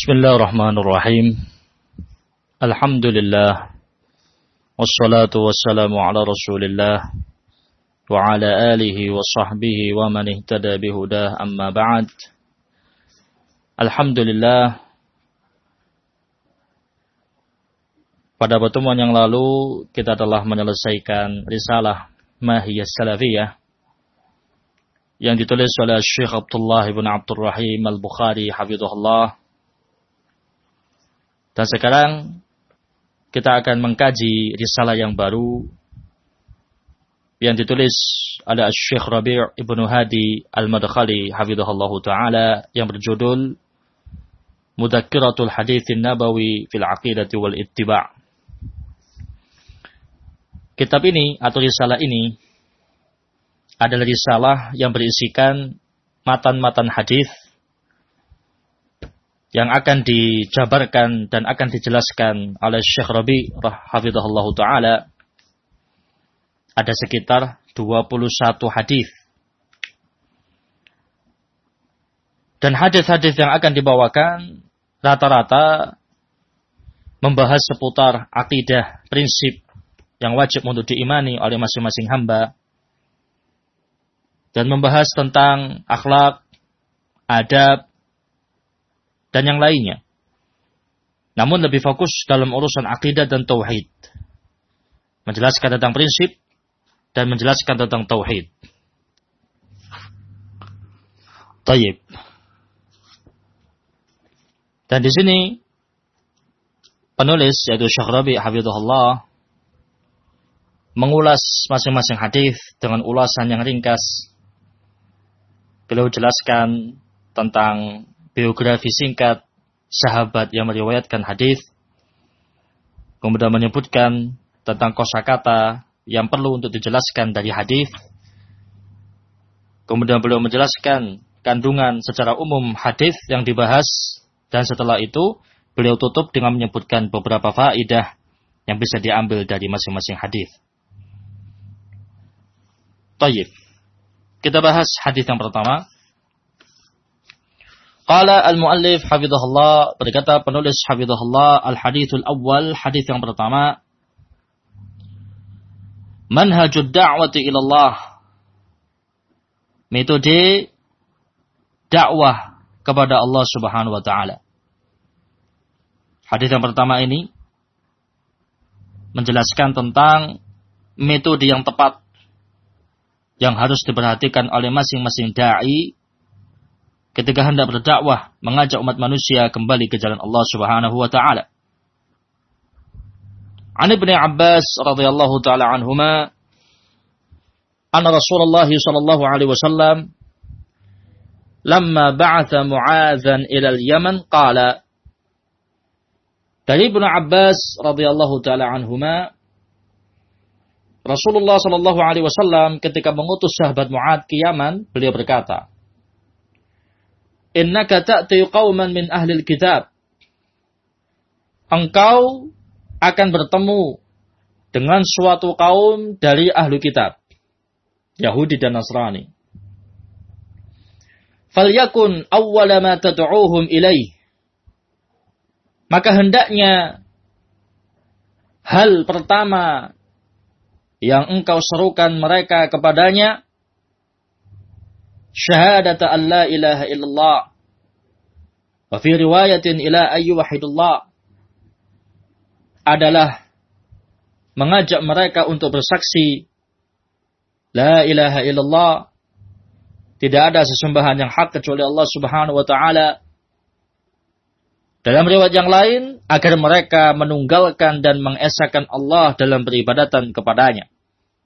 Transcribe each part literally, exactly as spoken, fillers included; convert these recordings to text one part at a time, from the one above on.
Bismillahirrahmanirrahim. Alhamdulillah. Wassalatu wassalamu ala Rasulillah wa ala alihi wa sahbihi wa man ihtada bihudah, amma ba'd. Alhamdulillah. Pada pertemuan yang lalu kita telah menyelesaikan risalah Mahiyas Salafiyah yang ditulis oleh Syekh Abdullah ibn Abdul Rahim Al-Bukhari hafizahullah. Dan sekarang kita akan mengkaji risalah yang baru yang ditulis oleh Syekh Rabi' ibn Hadi Al-Madkhali hafizahullah ta'ala yang berjudul Mudzakkiratul Haditsin Nabawi fil Aqidati wal Ittiba'. Kitab ini atau risalah ini adalah risalah yang berisikan matan-matan hadis yang akan dijabarkan dan akan dijelaskan oleh Syekh Rabi' hafizahullah ta'ala. Ada sekitar dua puluh satu hadis. Dan hadis-hadis yang akan dibawakan rata-rata membahas seputar akidah, prinsip yang wajib untuk diimani oleh masing-masing hamba. Dan membahas tentang akhlak, adab, dan yang lainnya. Namun lebih fokus dalam urusan akidah dan tauhid. Menjelaskan tentang prinsip dan menjelaskan tentang tauhid. Tayyib. Dan di sini penulis yaitu Syekh Rabi' hafizahullah mengulas masing-masing hadis dengan ulasan yang ringkas. Beliau jelaskan tentang biografi singkat sahabat yang meriwayatkan hadis, kemudian menyebutkan tentang kosakata yang perlu untuk dijelaskan dari hadis. Kemudian beliau menjelaskan kandungan secara umum hadis yang dibahas, dan setelah itu beliau tutup dengan menyebutkan beberapa faedah yang bisa diambil dari masing-masing hadis. Tayyib. Kita bahas hadis yang pertama. Qala al-muallif hafizahullah, berkata penulis hafizahullah, al-hadithul awwal, hadis yang pertama, manhajud da'wati ilallah, metode dakwah kepada Allah Subhanahu wa taala. Hadis yang pertama ini menjelaskan tentang metode yang tepat yang harus diperhatikan oleh masing-masing dai ketika hendak berdakwah, mengajak umat manusia kembali ke jalan Allah Subhanahu wa taala. An Ibnu Abbas radhiyallahu taala anhuma, anna Rasulullah sallallahu alaihi wasallam lamma ba'atha Mu'adzan ila al-Yaman qala. Dari Ibnu Abbas radhiyallahu taala anhuma, Rasulullah sallallahu alaihi wasallam ketika mengutus sahabat Mu'adz ke Yaman, beliau berkata, innaka ta'ti qauman min ahlil kitab. Engkau akan bertemu dengan suatu kaum dari ahlu kitab, Yahudi dan Nasrani. Falyakun awwala ma tad'uuhum ilaih. Maka hendaknya hal pertama yang engkau serukan mereka kepadanya syahadata an la ilaha illallah, wa fi riwayatin ila ayyu wahidullah, adalah mengajak mereka untuk bersaksi la ilaha illallah, tidak ada sesembahan yang hak kecuali Allah Subhanahu wa taala. Dalam riwayat yang lain, agar mereka menunggalkan dan mengesahkan Allah dalam beribadatan kepadanya.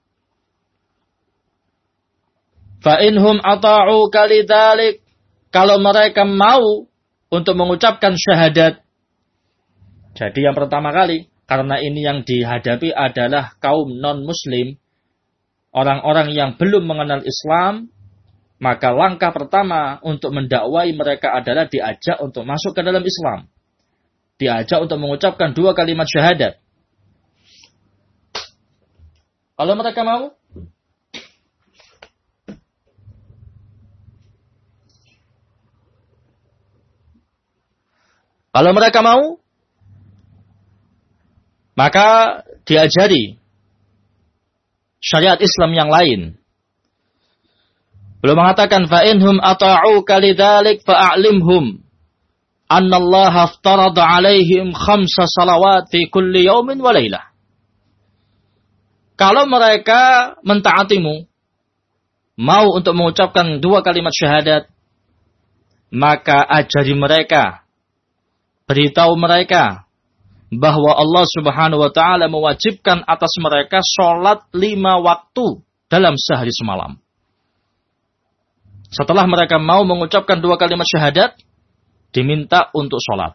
Fa inhum ata'u kalidalik, kalau mereka mau untuk mengucapkan syahadat. Jadi yang pertama kali, karena ini yang dihadapi adalah kaum non-muslim, orang-orang yang belum mengenal Islam, maka langkah pertama untuk mendakwai mereka adalah diajak untuk masuk ke dalam Islam. Diajak untuk mengucapkan dua kalimat syahadat. Kalau mereka mau, Kalau mereka mau, maka diajari syariat Islam yang lain. Beliau mengatakan, فَإِنْهُمْ أَطَاعُوكَ لِذَلِكَ فَأَعْلِمْهُمْ أَنَّ اللَّهَ افْتَرَضَ عَلَيْهِمْ خَمْسَ صَلَوَاتٍ فِي كُلِّ يَوْمٍ وَلَيْلَةٍ. Kalau mereka mentaatimu, mau untuk mengucapkan dua kalimat syahadat, maka ajari mereka, beritahu mereka bahwa Allah Subhanahu wa taala mewajibkan atas mereka sholat lima waktu dalam sehari semalam. Setelah mereka mau mengucapkan dua kalimat syahadat, diminta untuk sholat.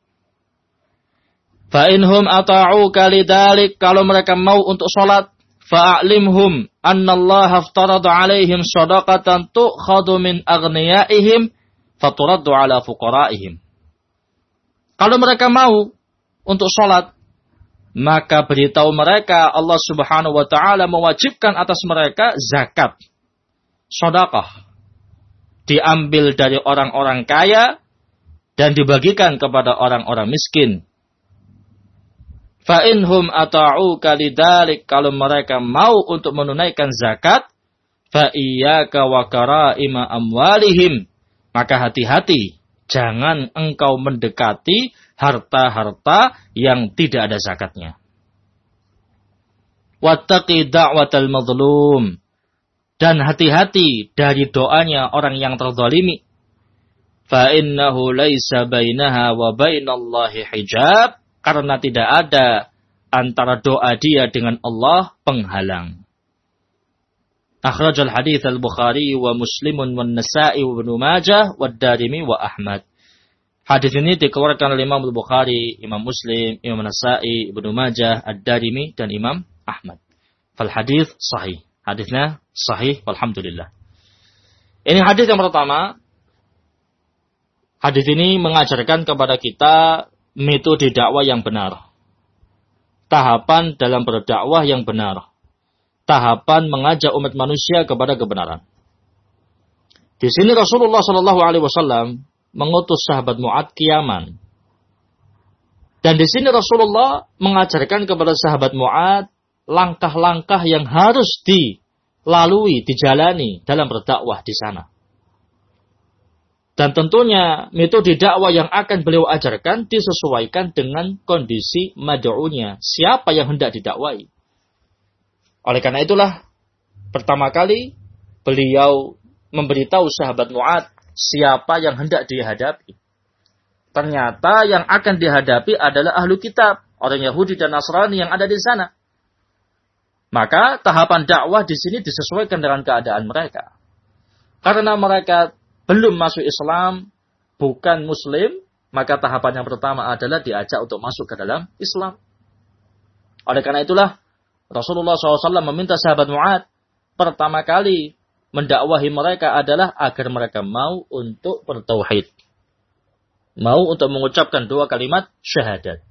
فَإِنْهُمْ أَطَاعُوكَ لِذَلِكَ, kalau mereka mau untuk sholat, فَأَعْلِمْهُمْ أَنَّ اللَّهَ افْتَرَضَ عَلَيْهِمْ صَدَقَةً تُؤْخَذُ مِنْ أَغْنِيَائِهِمْ فَتُرَدُّ عَلَى فُقَرَائِهِمْ. Kalau mereka mau untuk sholat, maka beritahu mereka Allah Subhanahu wa taala mewajibkan atas mereka zakat, sedekah, diambil dari orang-orang kaya dan dibagikan kepada orang-orang miskin. Fa inhum ata'uka lidzalik, kalau mereka mau untuk menunaikan zakat, fa iyyaka wa karaima amwalihim, maka hati-hati, jangan engkau mendekati harta-harta yang tidak ada zakatnya. Wattaqi da'watal mazlum, dan hati-hati dari doanya orang yang terzalimi. Fa innahu laisa bainaha wa bainallahi hijab, karena tidak ada antara doa dia dengan Allah penghalang. Akhrajal hadits al-Bukhari wa Muslimun wa Nasa'i wa Ibnu Majah wa Darimi wa Ahmad. Hadis ini dikeluarkan oleh Imam Al-Bukhari, Imam Muslim, Imam Nasa'i, Ibnu Majah, Ad-Darimi dan Imam Ahmad. Fal hadis sahih. Hadisnya sahih walhamdulillah. Ini hadis yang pertama. Hadis ini mengajarkan kepada kita metode dakwah yang benar. Tahapan dalam berdakwah yang benar. Tahapan mengajak umat manusia kepada kebenaran. Di sini Rasulullah Shallallahu Alaihi Wasallam mengutus sahabat Mu'ad ke Yaman. Dan di sini Rasulullah mengajarkan kepada sahabat Mu'ad langkah-langkah yang harus dilalui, dijalani dalam berdakwah di sana. Dan tentunya metode dakwah yang akan beliau ajarkan disesuaikan dengan kondisi mad'unya, siapa yang hendak didakwai. Oleh karena itulah pertama kali beliau memberitahu sahabat Mu'ad siapa yang hendak dihadapi. Ternyata yang akan dihadapi adalah ahlu kitab, orang Yahudi dan Nasrani yang ada di sana. Maka tahapan dakwah di sini disesuaikan dengan keadaan mereka. Karena mereka belum masuk Islam, bukan Muslim, maka tahapan yang pertama adalah diajak untuk masuk ke dalam Islam. Oleh karena itulah Rasulullah shallallahu alaihi wasallam meminta sahabat Mu'ad pertama kali mendakwahi mereka adalah agar mereka mau untuk bertauhid. Mau untuk mengucapkan dua kalimat syahadat.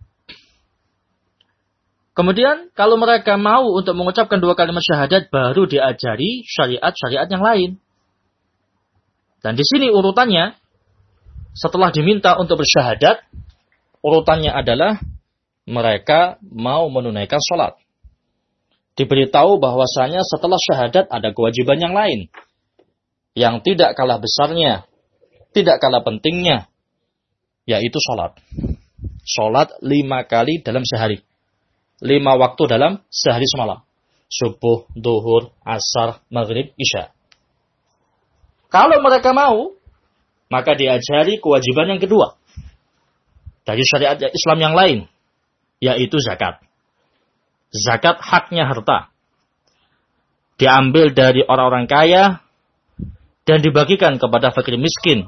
Kemudian kalau mereka mau untuk mengucapkan dua kalimat syahadat, baru diajari syariat-syariat yang lain. Dan di sini urutannya, setelah diminta untuk bersyahadat, urutannya adalah mereka mau menunaikan sholat. Diberitahu bahwasanya setelah syahadat ada kewajiban yang lain. Yang tidak kalah besarnya, tidak kalah pentingnya, yaitu sholat. Sholat lima kali dalam sehari. Lima waktu dalam sehari semalam. Subuh, duhur, asar, maghrib, isya. Kalau mereka mau, maka diajari kewajiban yang kedua. Dari syariat Islam yang lain, yaitu zakat. Zakat haknya harta. Diambil dari orang-orang kaya dan dibagikan kepada fakir miskin.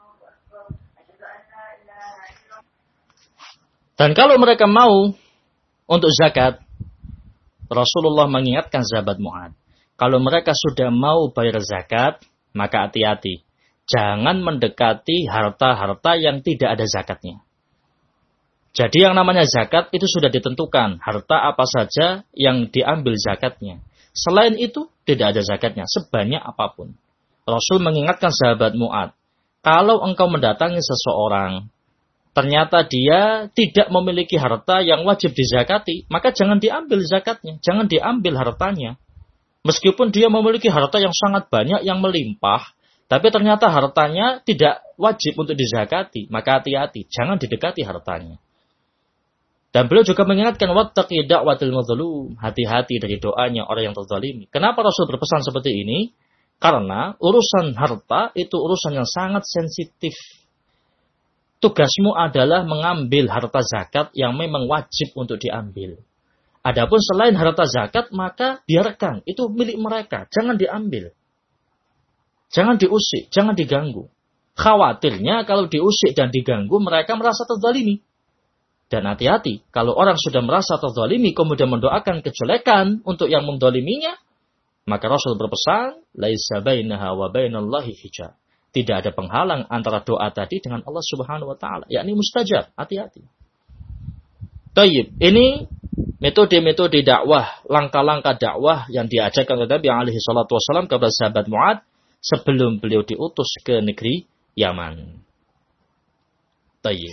Dan kalau mereka mau untuk zakat, Rasulullah mengingatkan sahabat Mu'ad, kalau mereka sudah mau bayar zakat, maka hati-hati. Jangan mendekati harta-harta yang tidak ada zakatnya. Jadi yang namanya zakat itu sudah ditentukan. Harta apa saja yang diambil zakatnya. Selain itu tidak ada zakatnya. Sebanyak apapun. Rasul mengingatkan sahabat Mu'ad. Kalau engkau mendatangi seseorang. ternyata dia tidak memiliki harta yang wajib dizakati, maka jangan diambil zakatnya, jangan diambil hartanya. Meskipun dia memiliki harta yang sangat banyak, yang melimpah, tapi ternyata hartanya tidak wajib untuk dizakati, maka hati-hati, jangan didekati hartanya. Dan beliau juga mengingatkan, wattaqi da'watil mazlum, hati-hati dari doanya orang yang terzalimi. Kenapa Rasul berpesan seperti ini? Karena urusan harta itu urusan yang sangat sensitif. Tugasmu adalah mengambil harta zakat yang memang wajib untuk diambil. Adapun selain harta zakat, maka biarkan. Itu milik mereka. Jangan diambil. Jangan diusik. Jangan diganggu. Khawatirnya kalau diusik dan diganggu, mereka merasa terzalimi. Dan hati-hati. Kalau orang sudah merasa terzalimi, kemudian mendoakan kejelekan untuk yang mendoliminya, maka Rasul berpesan, laisa bainaha wa bainallahi hijab. Tidak ada penghalang antara doa tadi dengan Allah Subhanahu wa taala, yakni mustajab. Hati-hati. Tayyib, ini metode-metode dakwah, langkah-langkah dakwah yang diajarkan oleh Nabi alaihi salatu wasallam kepada sahabat Mu'adz sebelum beliau diutus ke negeri Yaman. Tayyib.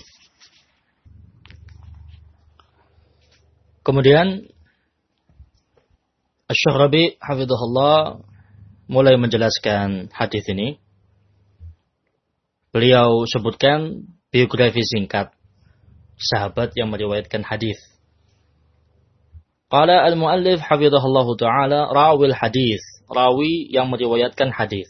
Kemudian Asy-Syaikh Rabi' hafizahullah mulai menjelaskan hadis ini. Beliau sebutkan biografi singkat sahabat yang meriwayatkan hadis. Qala al-muallif hafizahullah taala rawil hadis, rawi yang meriwayatkan hadis.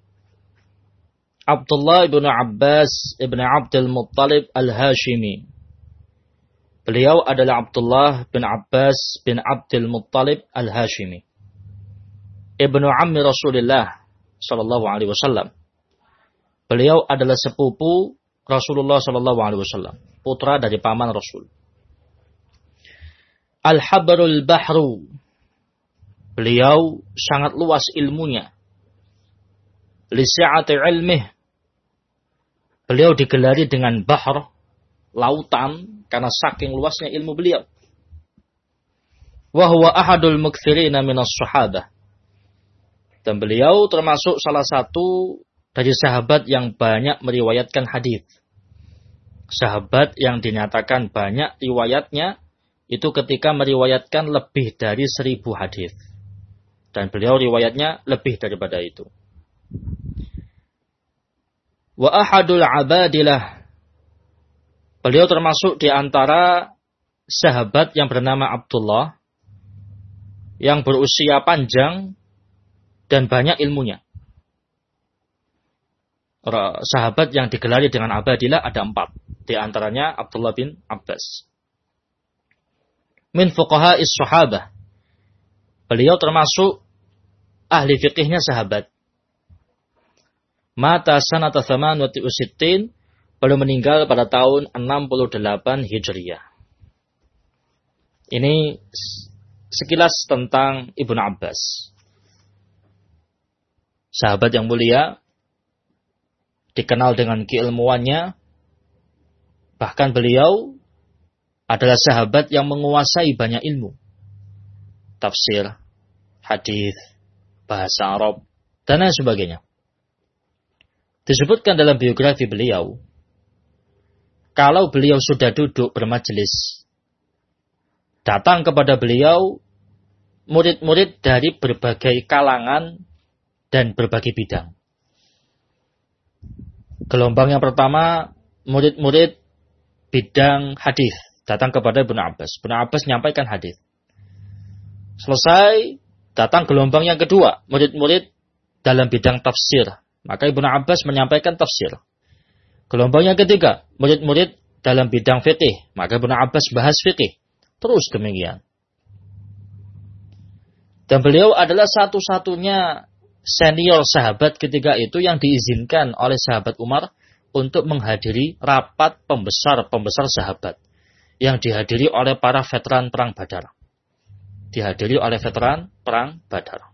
Abdullah bin Abbas bin Abdul Muttalib al-Hashimi. Beliau adalah Abdullah bin Abbas bin Abdul Muttalib al-Hashimi. Ibnu ammi Rasulullah sallallahu alaihi wasallam. Beliau adalah sepupu Rasulullah sallallahu alaihi wasallam, putra dari paman Rasul. Al-Habrul Bahru. Beliau sangat luas ilmunya. Li si'ati ilmih. Beliau digelari dengan bahr, lautan, karena saking luasnya ilmu beliau. Wa huwa ahadul mukthirina minas sahabah. Dan beliau termasuk salah satu dari sahabat yang banyak meriwayatkan hadis. Sahabat yang dinyatakan banyak riwayatnya itu ketika meriwayatkan lebih dari seribu hadis. Dan beliau riwayatnya lebih daripada itu. Wa ahadul abadilah. Beliau termasuk di antara sahabat yang bernama Abdullah yang berusia panjang dan banyak ilmunya. Sahabat yang digelari dengan abadilah ada empat. Di antaranya Abdullah bin Abbas. Min fuqaha'is sahabah. Beliau termasuk ahli fikihnya sahabat. Mata sanata thamaniyati wa sittin. Beliau meninggal pada tahun enam puluh delapan Hijriah. Ini sekilas tentang Ibnu Abbas. Sahabat yang mulia, dikenal dengan keilmuannya, bahkan beliau adalah sahabat yang menguasai banyak ilmu. Tafsir, hadis, bahasa Arab, dan lain sebagainya. Disebutkan dalam biografi beliau, kalau beliau sudah duduk bermajelis, datang kepada beliau murid-murid dari berbagai kalangan dan berbagai bidang. Gelombang yang pertama, murid-murid bidang hadis datang kepada Ibnu Abbas. Ibnu Abbas menyampaikan hadis. Selesai, datang gelombang yang kedua, murid-murid dalam bidang tafsir. Maka Ibnu Abbas menyampaikan tafsir. Gelombang yang ketiga, murid-murid dalam bidang fikih. Maka Ibnu Abbas bahas fikih. Terus demikian. Dan beliau adalah satu-satunya senior sahabat ketika itu yang diizinkan oleh sahabat Umar untuk menghadiri rapat pembesar-pembesar sahabat yang dihadiri oleh para veteran perang Badar. Dihadiri oleh veteran perang Badar.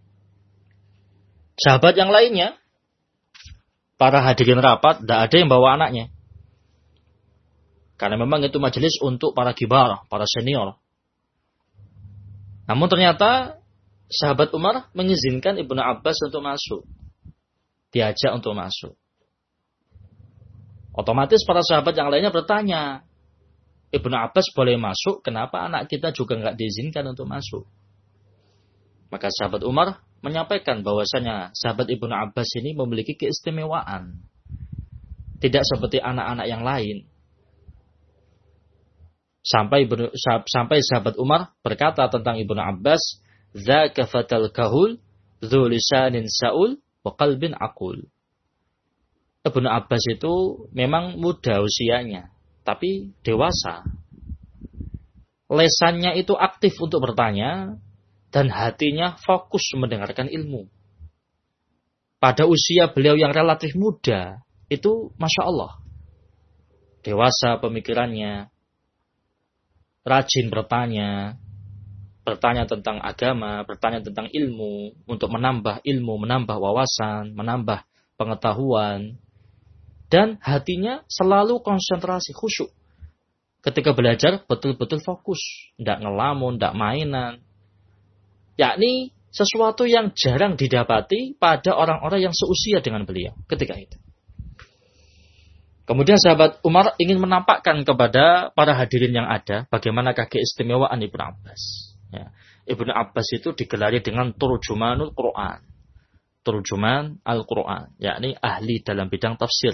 Sahabat yang lainnya, para hadirin rapat, tidak ada yang bawa anaknya. Karena memang itu majelis untuk para kibar, para senior. Namun ternyata sahabat Umar mengizinkan Ibnu Abbas untuk masuk. Diajak untuk masuk. Otomatis para sahabat yang lainnya bertanya, Ibnu Abbas boleh masuk, kenapa anak kita juga nggak diizinkan untuk masuk? Maka sahabat Umar menyampaikan bahwasanya sahabat Ibnu Abbas ini memiliki keistimewaan. Tidak seperti anak-anak yang lain. Sampai sampai sahabat Umar berkata tentang Ibnu Abbas, "Dzaka fatal kahul, dzu lisanin saul wa qalbin aqul." Ibnu Abbas itu memang muda usianya, tapi dewasa. Lesannya itu aktif untuk bertanya dan hatinya fokus mendengarkan ilmu. Pada usia beliau yang relatif muda, itu Masya Allah. Dewasa pemikirannya, rajin bertanya, bertanya tentang agama, bertanya tentang ilmu, untuk menambah ilmu, menambah wawasan, menambah pengetahuan. Dan hatinya selalu konsentrasi, khusyuk. Ketika belajar, betul-betul fokus. Tidak ngelamun, tidak mainan. Yakni sesuatu yang jarang didapati pada orang-orang yang seusia dengan beliau ketika itu. Kemudian sahabat Umar ingin menampakkan kepada para hadirin yang ada bagaimanakah keistimewaan Ibnu Abbas. Ya. Ibnu Abbas itu digelari dengan turjumanul Quran. Turjuman Al-Quran. Yakni ahli dalam bidang tafsir.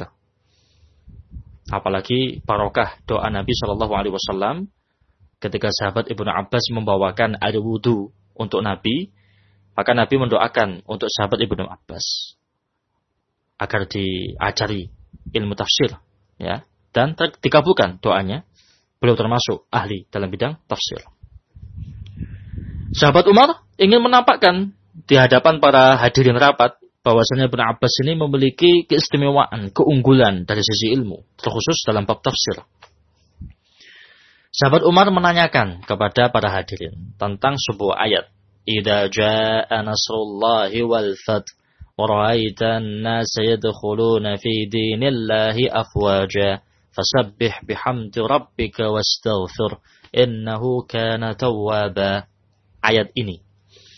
Apalagi barokah doa Nabi shallallahu alaihi wasallam ketika sahabat Ibnu Abbas membawakan air wudu untuk Nabi, maka Nabi mendoakan untuk sahabat Ibnu Abbas agar diajari ilmu tafsir, ya, dan dikabulkan doanya. Beliau termasuk ahli dalam bidang tafsir. Sahabat Umar ingin menampakkan di hadapan para hadirin rapat bahwasanya Ibnu Abbas ini memiliki keistimewaan, keunggulan dari sisi ilmu, terkhusus dalam bab tafsir. Sahabat Umar menanyakan kepada para hadirin tentang sebuah ayat. Idza jaa nasrullahi wal fath wa ra'aitan nasa yadkhuluna fi dinillahi afwaja fasabbih bihamdi rabbika wastaghfir innahu kana tawwaba. Ayat ini.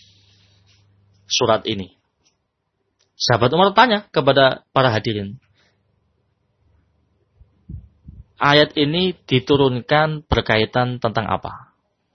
Surat ini. Sahabat Umar tanya kepada para hadirin. Ayat ini diturunkan berkaitan tentang apa?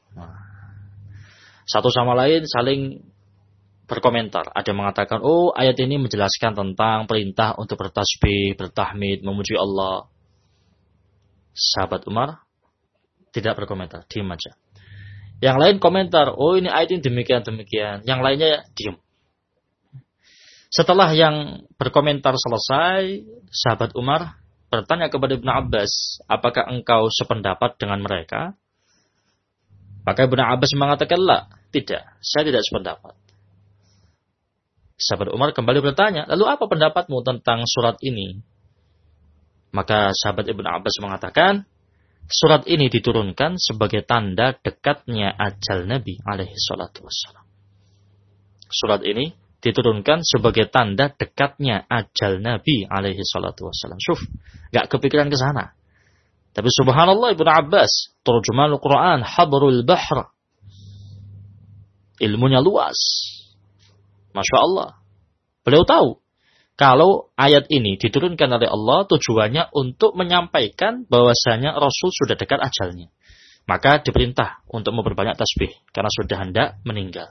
Satu sama lain saling berkomentar. Ada yang mengatakan, oh ayat ini menjelaskan tentang perintah untuk bertasbih, bertahmid, memuji Allah. Sahabat Umar tidak berkomentar, diam aja. Yang lain komentar, oh ini ayat ini demikian-demikian. Yang lainnya diam. Setelah yang berkomentar selesai, sahabat Umar bertanya kepada Ibnu Abbas, apakah engkau sependapat dengan mereka? Maka Ibnu Abbas mengatakan, la, tidak, saya tidak sependapat. Sahabat Umar kembali bertanya, lalu apa pendapatmu tentang surat ini? Maka sahabat Ibnu Abbas mengatakan, surat ini diturunkan sebagai tanda dekatnya ajal Nabi alaihi salatu wassalam. Surat ini diturunkan sebagai tanda dekatnya ajal Nabi alaihi salatu wassalam. Syuf, gak kepikiran ke sana. Tapi subhanallah Ibnu Abbas, turjumanul Quran, habrul bahr. Ilmunya luas. Masya Allah. Beliau tahu kalau ayat ini diturunkan oleh Allah tujuannya untuk menyampaikan bahwasanya Rasul sudah dekat ajalnya. Maka diperintah untuk memperbanyak tasbih karena sudah hendak meninggal.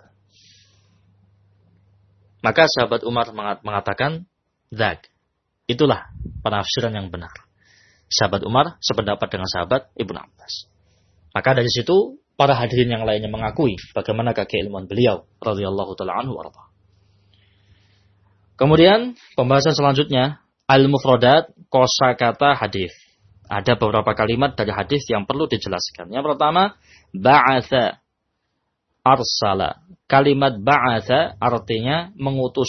Maka sahabat Umar mengatakan, Zak, itulah penafsiran yang benar. Sahabat Umar sependapat dengan sahabat Ibnu Abbas. Maka dari situ, para hadirin yang lainnya mengakui bagaimana keilmuan beliau, radhiyallahu ta'ala anhu warḍah. Kemudian, pembahasan selanjutnya, al-mufradat, kosakata hadis. Ada beberapa kalimat dari hadis yang perlu dijelaskan. Yang pertama, ba'atha, arsala. Kalimat ba'atha artinya mengutus.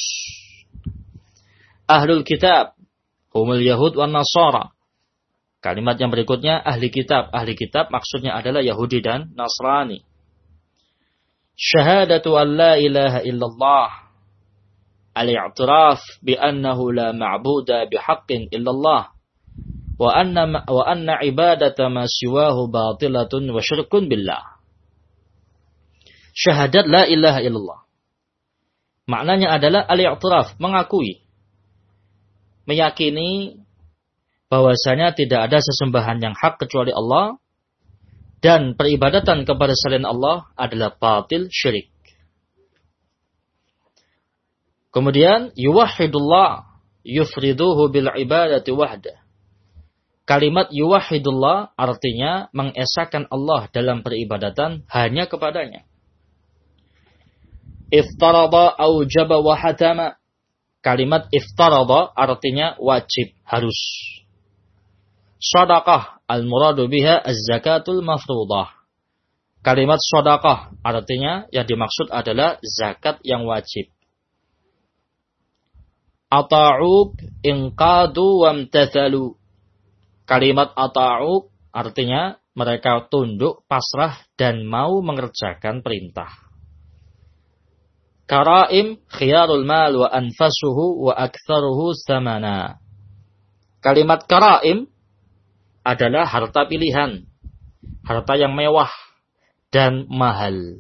Ahlul kitab, humul yahud wan nasara. Kalimat yang berikutnya ahli kitab. Ahli kitab maksudnya adalah Yahudi dan Nasrani. Syahadatu an la ilaha illallah. Al-i'tiraf bi annahu la ma'buda bihaqqin illallah. Wa anna wa anna ibadata ma siwahu batilatun wa syirkun billah. Syahadat la ilaha illallah. Maknanya adalah al-i'tiraf, mengakui, meyakini bahwasanya tidak ada sesembahan yang hak kecuali Allah, dan peribadatan kepada selain Allah adalah batil, syirik. Kemudian yuwahhidullah yufriduhu bil ibadati wahdah. Kalimat yuwahhidullah artinya mengesahkan Allah dalam peribadatan hanya kepadanya. Iftarada aujaba wa hatama. Kalimat iftarada artinya wajib, harus. Shadaqah al-muradu biha az-zakatul mafruḍah. Kalimat shadaqah artinya yang dimaksud adalah zakat yang wajib. Ata'uk inqadu wamtathalu. Kalimat ata'uk artinya mereka tunduk, pasrah, dan mau mengerjakan perintah. Karaim khiyarul mal wa anfasuhu wa aktharuhu thamana. Kalimat karaim adalah harta pilihan, harta yang mewah dan mahal.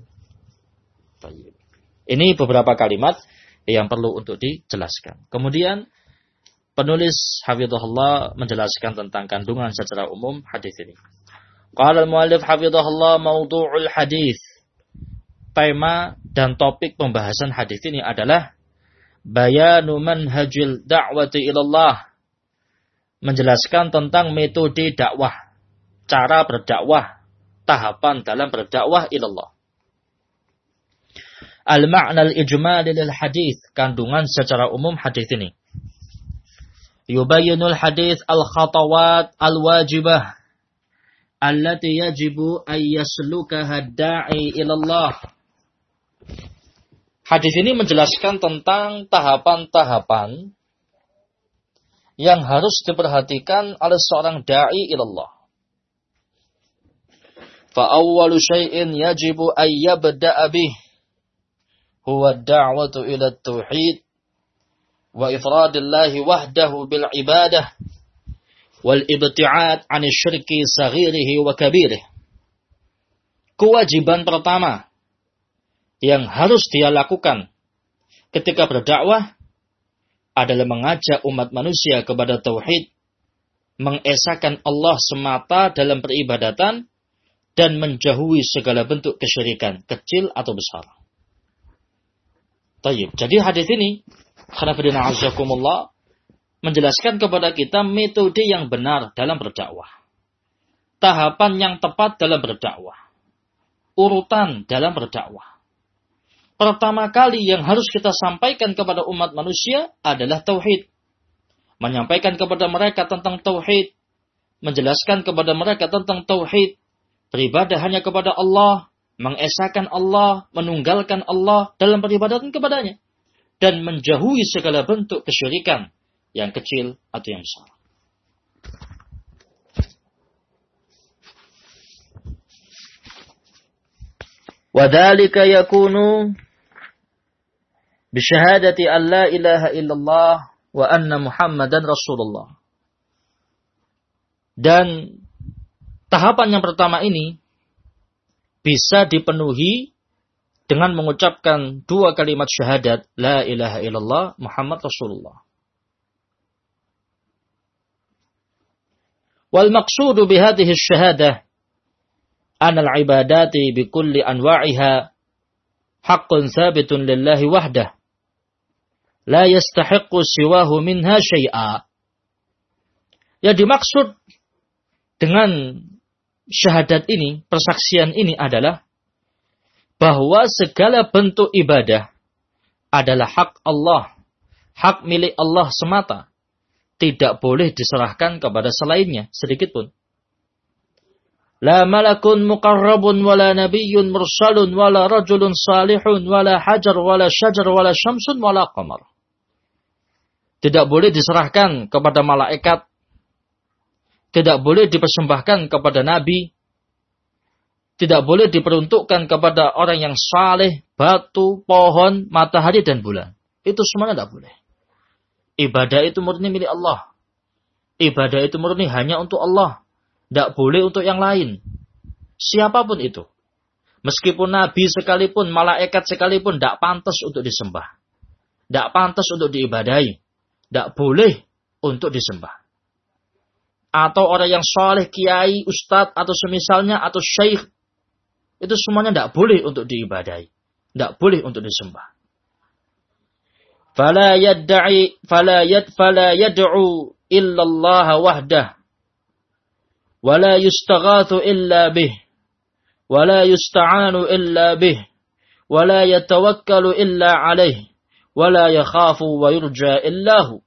Ini beberapa kalimat yang perlu untuk dijelaskan. Kemudian penulis hafizahullah menjelaskan tentang kandungan secara umum hadis ini. Qala al-muallif hafizahullah mawdu'ul hadis. Tema dan topik pembahasan hadis ini adalah bayanu manhajil da'wati ilallah. Menjelaskan tentang metode dakwah, cara berdakwah, tahapan dalam berdakwah ilallah. Al-ma'na al-ijmali lil hadis, kandungan secara umum hadis ini. Yubayyinul hadis al-khatawat al-wajibah allati yajibu an yaslukaha ad-da'i ilallah. Hadis ini menjelaskan tentang tahapan-tahapan yang harus diperhatikan oleh seorang da'i ilallah. Fa awwalu syai'in yajibu an yabda'a bih huwa ad-da'watu ila at-tauhid wa ifradillahi wahdahu bil ibadah wal ibti'ad 'ani syirki saghirihi wa kabirihi. Kewajiban pertama yang harus dia lakukan ketika berdakwah adalah mengajak umat manusia kepada tauhid, mengesahkan Allah semata dalam peribadatan, dan menjauhi segala bentuk kesyirikan, kecil atau besar. Tayyib. Jadi hadis ini, khonafidina azakumullah, menjelaskan kepada kita metode yang benar dalam berdakwah. Tahapan yang tepat dalam berdakwah. Urutan dalam berdakwah. Pertama kali yang harus kita sampaikan kepada umat manusia adalah tauhid. Menyampaikan kepada mereka tentang tauhid. Menjelaskan kepada mereka tentang tauhid. Beribadah hanya kepada Allah. Mengesahkan Allah. Menunggalkan Allah dalam peribadatan kepadanya. Dan menjauhi segala bentuk kesyirikan. Yang kecil atau yang besar. Wadhalika yakunu bisyahadati an la ilaha illallah wa anna Muhammadan Rasulullah. Dan tahapan yang pertama ini bisa dipenuhi dengan mengucapkan dua kalimat syahadat la ilaha illallah Muhammad Rasulullah. Wal maqsudu bihadhihi asy-syahadah anna al-ibadati bi kulli anwa'iha haqqun thabitun lillahi wahdah la yastahiqqu siwahu minha syai'a. Yang dimaksud dengan syahadat ini, persaksian ini adalah bahwa segala bentuk ibadah adalah hak Allah, hak milik Allah semata, tidak boleh diserahkan kepada selainnya sedikit pun. La malakun muqarrabun wala nabiyyun mursalun wala rajulun salihun wala hajar wala syajar wala syamsun wala qamar. Tidak boleh diserahkan kepada malaikat. Tidak boleh dipersembahkan kepada nabi. Tidak boleh diperuntukkan kepada orang yang saleh, batu, pohon, matahari dan bulan. Itu semuanya tidak boleh. Ibadah itu murni milik Allah. Ibadah itu murni hanya untuk Allah. Tidak boleh untuk yang lain. Siapapun itu. Meskipun nabi sekalipun, malaikat sekalipun, tidak pantas untuk disembah. Tidak pantas untuk diibadahi. Tidak boleh untuk disembah. atau orang yang soleh, kiai, ustadz, atau semisalnya, atau syekh, itu semuanya tidak boleh untuk diibadahi. Tidak boleh untuk disembah. Fala yad'i, fala yad, fala yad'u illa Allah wahdah. Wala yustaghathu illa bih. Wala yusta'anu illa bih. Wala yatawakkalu illa alaih. Wala yakhafu wa yurja illahu.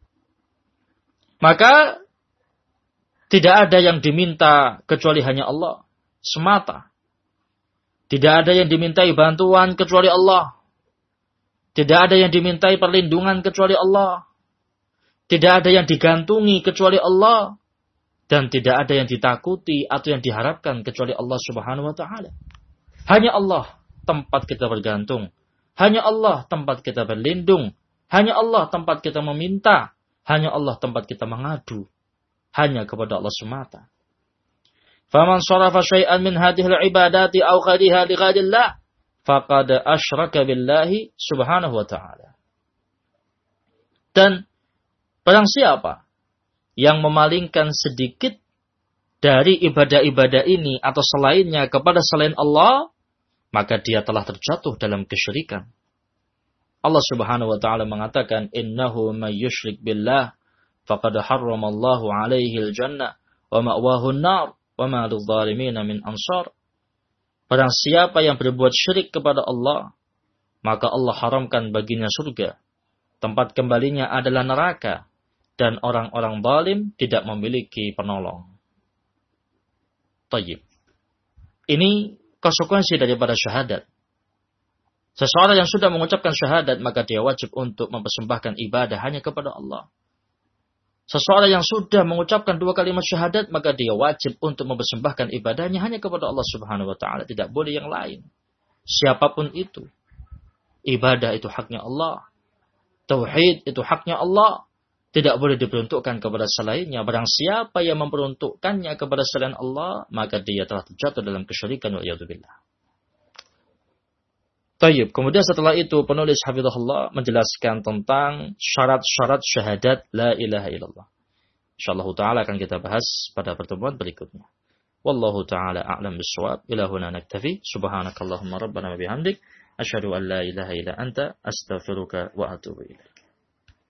Maka tidak ada yang diminta kecuali hanya Allah semata. Tidak ada yang dimintai bantuan kecuali Allah. Tidak ada yang dimintai perlindungan kecuali Allah. Tidak ada yang digantungi kecuali Allah. Dan tidak ada yang ditakuti atau yang diharapkan kecuali Allah Subhanahu wa ta'ala. Hanya Allah tempat kita bergantung. Hanya Allah tempat kita berlindung. Hanya Allah tempat kita meminta. Hanya Allah tempat kita mengadu. Hanya kepada Allah semata. Faman sarafa syai'an min hadhihi al-ibadati aw ghayriha li ghairillah faqad asyraka billahi subhanahu wa ta'ala. Dan barang siapa yang memalingkan sedikit dari ibadah-ibadah ini atau selainnya kepada selain Allah, maka dia telah terjatuh dalam kesyirikan. Allah Subhanahu wa ta'ala mengatakan, innahu may yusyrik billah faqad harramallahu alaihi al-jannah wa ma'wahu an-nar wa ma lidh-dhalimin min ansar. Barang siapa yang berbuat syirik kepada Allah, maka Allah haramkan baginya surga. Tempat kembalinya adalah neraka dan orang-orang zalim tidak memiliki penolong. Tayyib. Ini konsekuensi daripada syahadat. Seseorang yang sudah mengucapkan syahadat, maka dia wajib untuk mempersembahkan ibadah hanya kepada Allah. Seseorang yang sudah mengucapkan dua kalimat syahadat, maka dia wajib untuk mempersembahkan ibadahnya hanya kepada Allah Subhanahu wa ta'ala. Tidak boleh yang lain. Siapapun itu. Ibadah itu haknya Allah. Tauhid itu haknya Allah. Tidak boleh diperuntukkan kepada selainnya. Barang siapa yang memperuntukkannya kepada selain Allah, maka dia telah terjatuh dalam kesyirikan wa'iyadzubillah. Tayyib. Kemudian setelah itu penulis hafizahullah menjelaskan tentang syarat-syarat syahadat la ilaha illallah. Insyaallah taala akan kita bahas pada pertemuan berikutnya. Wallahu taala a'lam bissawab. Ila huna naktafi. Subhanakallahumma rabbana wa bihamdik asyhadu an la ilaha illa anta astaghfiruka wa atubu ilaik.